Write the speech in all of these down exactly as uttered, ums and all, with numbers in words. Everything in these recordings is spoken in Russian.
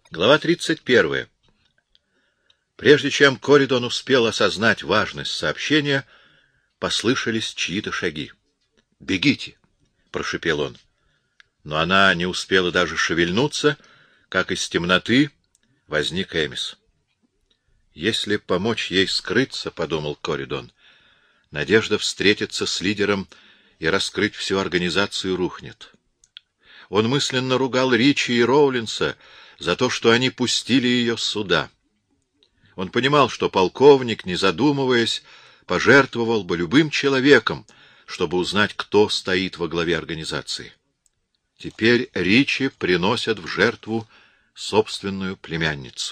Глава тридцать первая. Прежде чем Коридон успел осознать важность сообщения, послышались чьи-то шаги. «Бегите!» — прошепел он. Но она не успела даже шевельнуться, как из темноты возник Эмис. «Если помочь ей скрыться, — подумал Коридон, — надежда встретиться с лидером и раскрыть всю организацию рухнет». Он мысленно ругал Ричи и Роулинса за то, что они пустили ее сюда. Он понимал, что полковник, не задумываясь, пожертвовал бы любым человеком, чтобы узнать, кто стоит во главе организации. Теперь Ричи приносят в жертву собственную племянницу.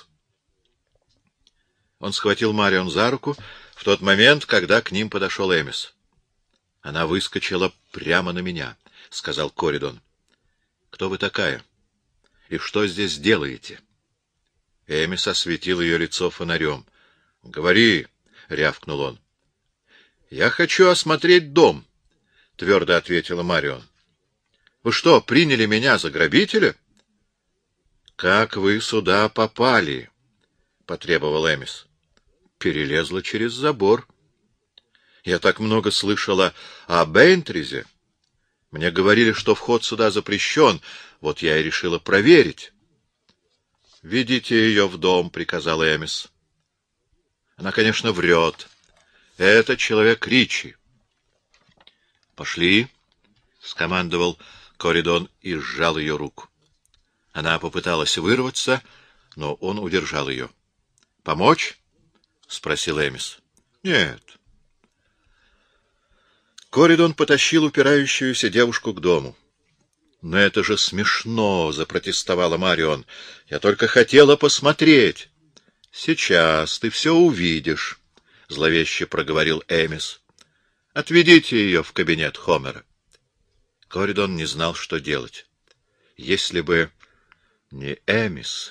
Он схватил Марион за руку в тот момент, когда к ним подошел Эмис. «Она выскочила прямо на меня», — сказал Коридон. «Кто вы такая? И что здесь делаете?» Эмис осветил ее лицо фонарем. «Говори», — рявкнул он. «Я хочу осмотреть дом», — твердо ответила Марион. «Вы что, приняли меня за грабителя?» «Как вы сюда попали?» — потребовал Эмис. «Перелезла через забор. Я так много слышала о Бейнтризе. Мне говорили, что вход сюда запрещен, вот я и решила проверить». «Ведите ее в дом», — приказал Эмис. «Она, конечно, врет. Это человек Ричи». «Пошли», — скомандовал Коридон и сжал ее руку. Она попыталась вырваться, но он удержал ее. «Помочь?» — спросил Эмис. «Нет». Коридон потащил упирающуюся девушку к дому. «Но это же смешно!» — запротестовала Марион. «Я только хотела посмотреть». «Сейчас ты все увидишь», — зловеще проговорил Эмис. «Отведите ее в кабинет Хомера». Коридон не знал, что делать. Если бы не Эмис...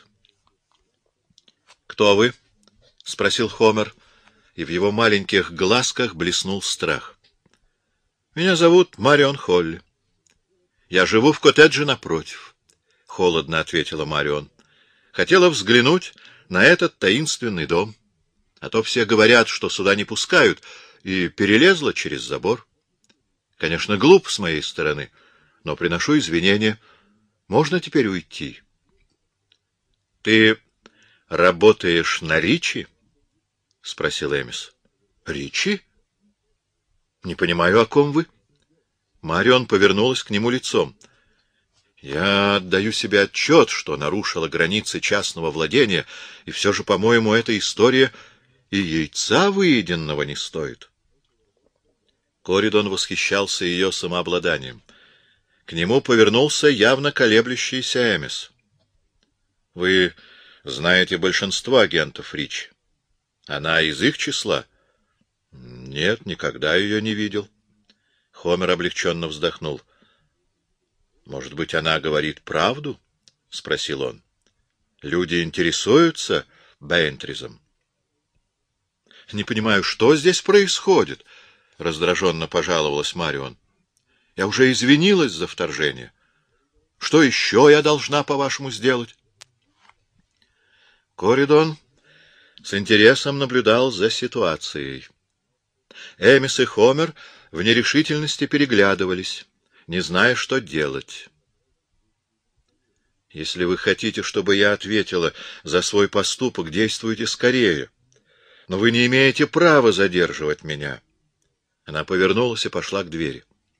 «Кто вы?» — спросил Хомер, и в его маленьких глазках блеснул страх. «Меня зовут Марион Холли. Я живу в коттедже напротив», — холодно ответила Марион. «Хотела взглянуть на этот таинственный дом. А то все говорят, что сюда не пускают, и перелезла через забор. Конечно, глупо с моей стороны, но приношу извинения. Можно теперь уйти?» «Ты работаешь на Ричи?» — спросил Эмис. «Ричи? Не понимаю, о ком вы?» Марион повернулась к нему лицом. «Я отдаю себе отчет, что нарушила границы частного владения, и все же, по-моему, эта история и яйца выеденного не стоит». Коридон восхищался ее самообладанием. К нему повернулся явно колеблющийся Эмис. «Вы знаете большинство агентов Ричи. Она из их числа?» «Нет, никогда ее не видел». Хомер облегченно вздохнул. «Может быть, она говорит правду?» — спросил он. «Люди интересуются Бейнтризом». «Не понимаю, что здесь происходит?» — раздраженно пожаловалась Марион. «Я уже извинилась за вторжение. Что еще я должна, по-вашему, сделать?» Коридон с интересом наблюдал за ситуацией. Эмис и Хомер в нерешительности переглядывались, не зная, что делать. «Если вы хотите, чтобы я ответила за свой поступок, действуйте скорее. Но вы не имеете права задерживать меня». Она повернулась и пошла к двери.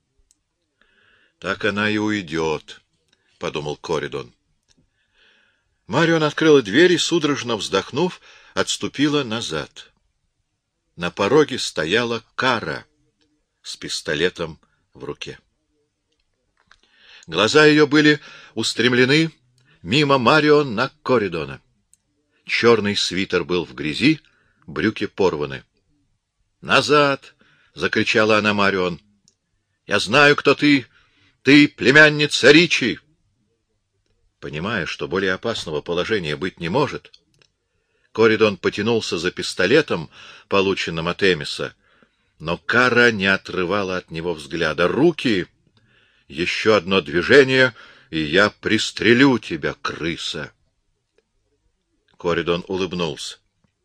«Так она и уйдет», — подумал Коридон. Марион открыла дверь и, судорожно вздохнув, отступила назад. На пороге стояла Кара с пистолетом в руке. Глаза ее были устремлены мимо Марион на Коридона. Черный свитер был в грязи, брюки порваны. «Назад!» — закричала она Марион. «Я знаю, кто ты! Ты племянница Ричи!» Понимая, что более опасного положения быть не может, Коридон потянулся за пистолетом, полученным от Эмиса, но Кара не отрывала от него взгляда. «Руки! Еще одно движение, и я пристрелю тебя, крыса!» Коридон улыбнулся.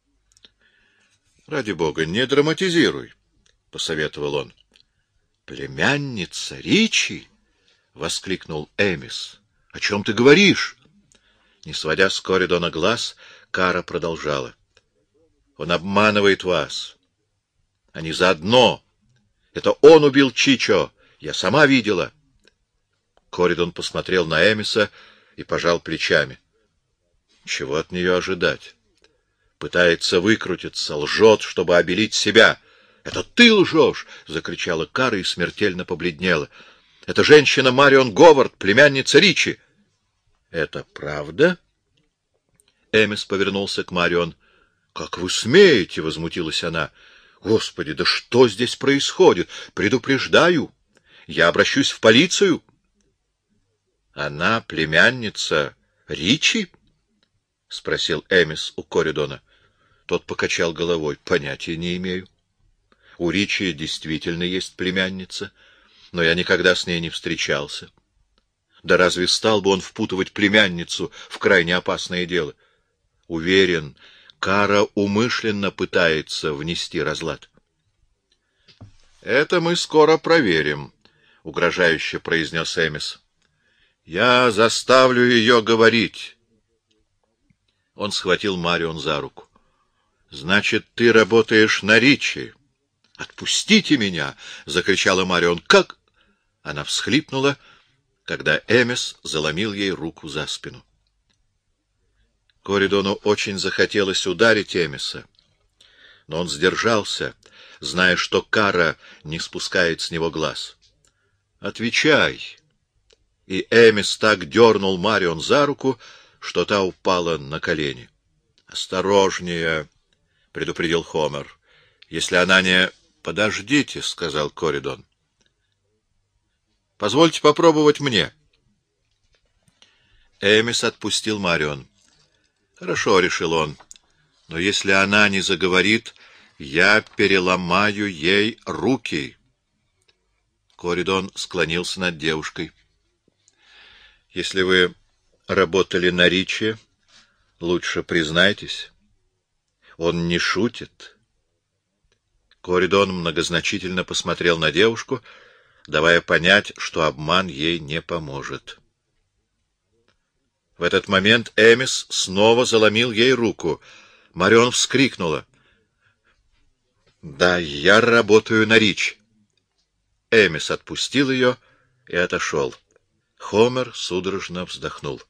— Ради бога, не драматизируй, — посоветовал он. — Племянница Ричи? — воскликнул Эмис. — О чем ты говоришь? Не сводя с Коридона глаз, Кара продолжала. — Он обманывает вас. Они заодно. Это он убил Чичо. Я сама видела. Коридон посмотрел на Эмиса и пожал плечами. Чего от нее ожидать? Пытается выкрутиться, лжет, чтобы обелить себя. — Это ты лжешь! — закричала Кара и смертельно побледнела. — Это женщина Марион Говард, племянница Ричи. — Это правда? Эмис повернулся к Марион. — Как вы смеете? — возмутилась она. — Господи, да что здесь происходит? Предупреждаю. Я обращусь в полицию. — Она племянница Ричи? — спросил Эмис у Коридона. Тот покачал головой. — Понятия не имею. У Ричи действительно есть племянница, но я никогда с ней не встречался. Да разве стал бы он впутывать племянницу в крайне опасное дело? Уверен, Кара умышленно пытается внести разлад. — Это мы скоро проверим, — угрожающе произнес Эмис. — Я заставлю ее говорить. Он схватил Марион за руку. — Значит, ты работаешь на Ричи? — Отпустите меня! — закричала Марион. — Как? Она всхлипнула, когда Эмис заломил ей руку за спину. Коридону очень захотелось ударить Эмиса, но он сдержался, зная, что Кара не спускает с него глаз. — Отвечай! И Эмис так дернул Марион за руку, что та упала на колени. — Осторожнее! — предупредил Хомер. — Если она не... — Подождите, — сказал Коридон. — Позвольте попробовать мне. Эмис отпустил Марион. — Хорошо, — решил он, — но если она не заговорит, я переломаю ей руки. Коридон склонился над девушкой. — Если вы работали на Ричи, лучше признайтесь. Он не шутит. Коридон многозначительно посмотрел на девушку, давая понять, что обман ей не поможет. В этот момент Эмис снова заломил ей руку. Марион вскрикнула. — Да, я работаю на Ричи. Эмис отпустил ее и отошел. Хомер судорожно вздохнул.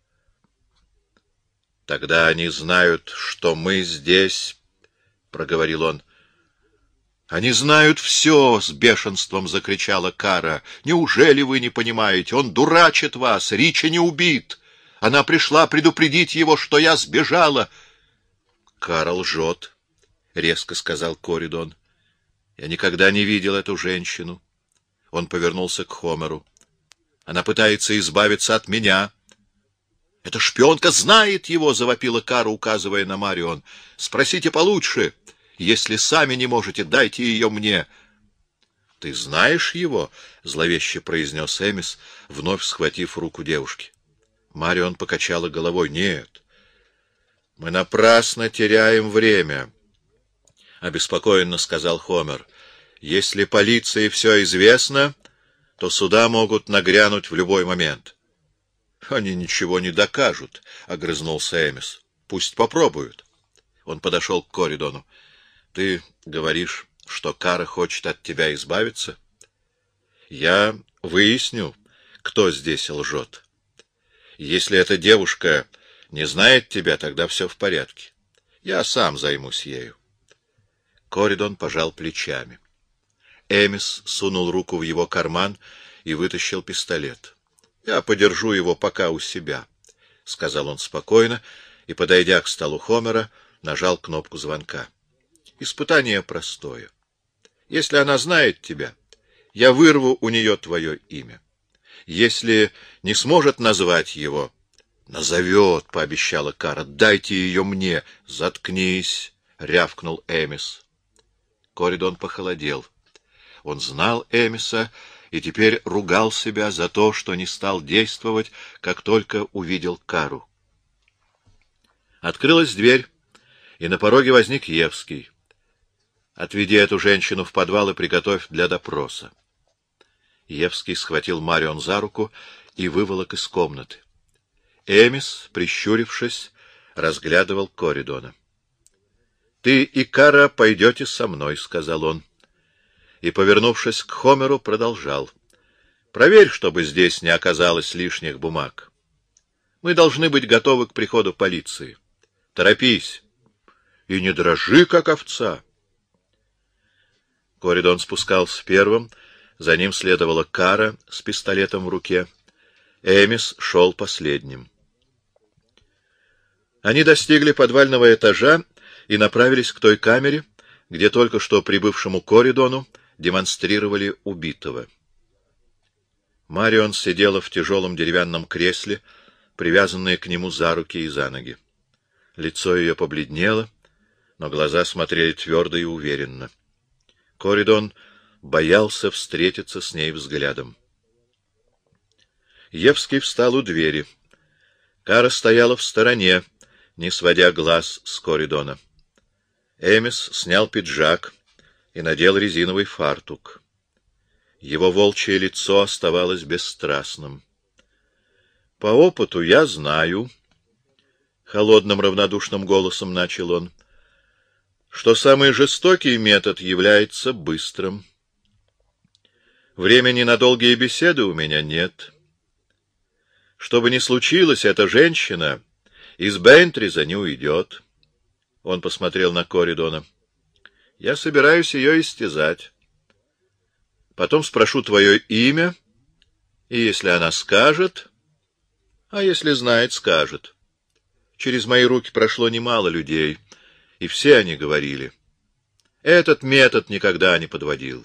— Тогда они знают, что мы здесь, — проговорил он. — Они знают все! — с бешенством закричала Кара. — Неужели вы не понимаете? Он дурачит вас! Ричи не убит! Она пришла предупредить его, что я сбежала. — Кара лжет, — резко сказал Коридон. — Я никогда не видел эту женщину. Он повернулся к Хомеру. — Она пытается избавиться от меня. — Эта шпионка знает его, — завопила Кара, указывая на Марион. — Спросите получше. Если сами не можете, дайте ее мне. — Ты знаешь его? — зловеще произнес Эмис, вновь схватив руку девушки. Марион покачала головой. — Нет. — Мы напрасно теряем время, — обеспокоенно сказал Хомер. — Если полиции все известно, то сюда могут нагрянуть в любой момент. — Они ничего не докажут, — огрызнулся Эмис. — Пусть попробуют. Он подошел к Коридону. — Ты говоришь, что Кара хочет от тебя избавиться? Я выясню, кто здесь лжет. Если эта девушка не знает тебя, тогда все в порядке. Я сам займусь ею. Коридон пожал плечами. Эмис сунул руку в его карман и вытащил пистолет. — Я подержу его пока у себя, — сказал он спокойно, и, подойдя к столу Хомера, нажал кнопку звонка. — Испытание простое. Если она знает тебя, я вырву у нее твое имя. Если не сможет назвать его... — Назовет, — пообещала Кара. — Дайте ее мне. — Заткнись, — рявкнул Эмис. Коридон похолодел. Он знал Эмиса и теперь ругал себя за то, что не стал действовать, как только увидел Кару. Открылась дверь, и на пороге возник Евский. «Отведи эту женщину в подвал и приготовь для допроса». Евский схватил Марион за руку и выволок из комнаты. Эмис, прищурившись, разглядывал Коридона. — Ты и Кара пойдете со мной, — сказал он. И, повернувшись к Хомеру, продолжал. — Проверь, чтобы здесь не оказалось лишних бумаг. Мы должны быть готовы к приходу полиции. Торопись. И не дрожи, как овца. Коридон спускался первым, за ним следовала Кара с пистолетом в руке. Эмис шел последним. Они достигли подвального этажа и направились к той камере, где только что прибывшему Коридону демонстрировали убитого. Марион сидела в тяжелом деревянном кресле, привязанная к нему за руки и за ноги. Лицо ее побледнело, но глаза смотрели твердо и уверенно. Коридон боялся встретиться с ней взглядом. Евский встал у двери. Кара стояла в стороне, не сводя глаз с Коридона. Эмис снял пиджак и надел резиновый фартук. Его волчье лицо оставалось бесстрастным. — По опыту я знаю, — холодным равнодушным голосом начал он, — что самый жестокий метод является быстрым. Времени на долгие беседы у меня нет. Что бы ни случилось, эта женщина из Бентриза не уйдет. Он посмотрел на Коридона. Я собираюсь ее истязать. Потом спрошу твое имя, и если она скажет, а если знает, скажет. Через мои руки прошло немало людей, и все они говорили. Этот метод никогда не подводил.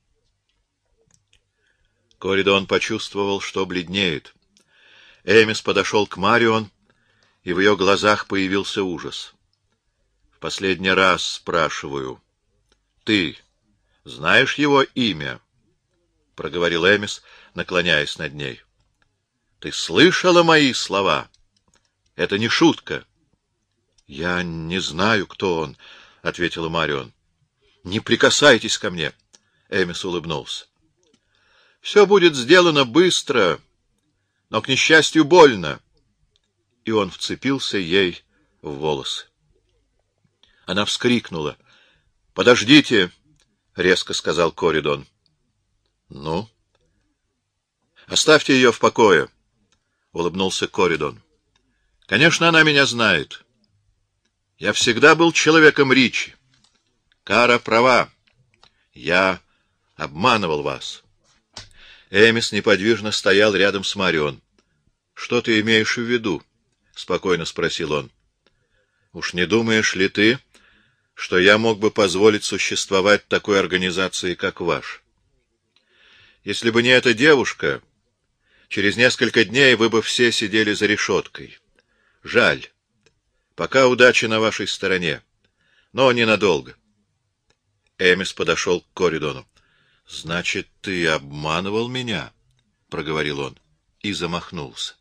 Коридон почувствовал, что бледнеет. Эмис подошел к Марион, и в ее глазах появился ужас. — В последний раз спрашиваю. — Ты знаешь его имя? — проговорил Эмис, наклоняясь над ней. — Ты слышала мои слова? Это не шутка. — Я не знаю, кто он, — ответила Марион. — Не прикасайтесь ко мне. Эмис улыбнулся. — Все будет сделано быстро, но, к несчастью, больно. И он вцепился ей в волосы. Она вскрикнула. — Подождите, — резко сказал Коридон. — Ну? — Оставьте ее в покое, — улыбнулся Коридон. — Конечно, она меня знает. Я всегда был человеком Ричи. Кара права. Я обманывал вас. Эмис неподвижно стоял рядом с Марион. — Что ты имеешь в виду? — спокойно спросил он. — Уж не думаешь ли ты, что я мог бы позволить существовать такой организации, как ваш? Если бы не эта девушка, через несколько дней вы бы все сидели за решеткой. Жаль. Пока удача на вашей стороне, но ненадолго. Эмис подошел к Коридону. — Значит, ты обманывал меня? — проговорил он и замахнулся.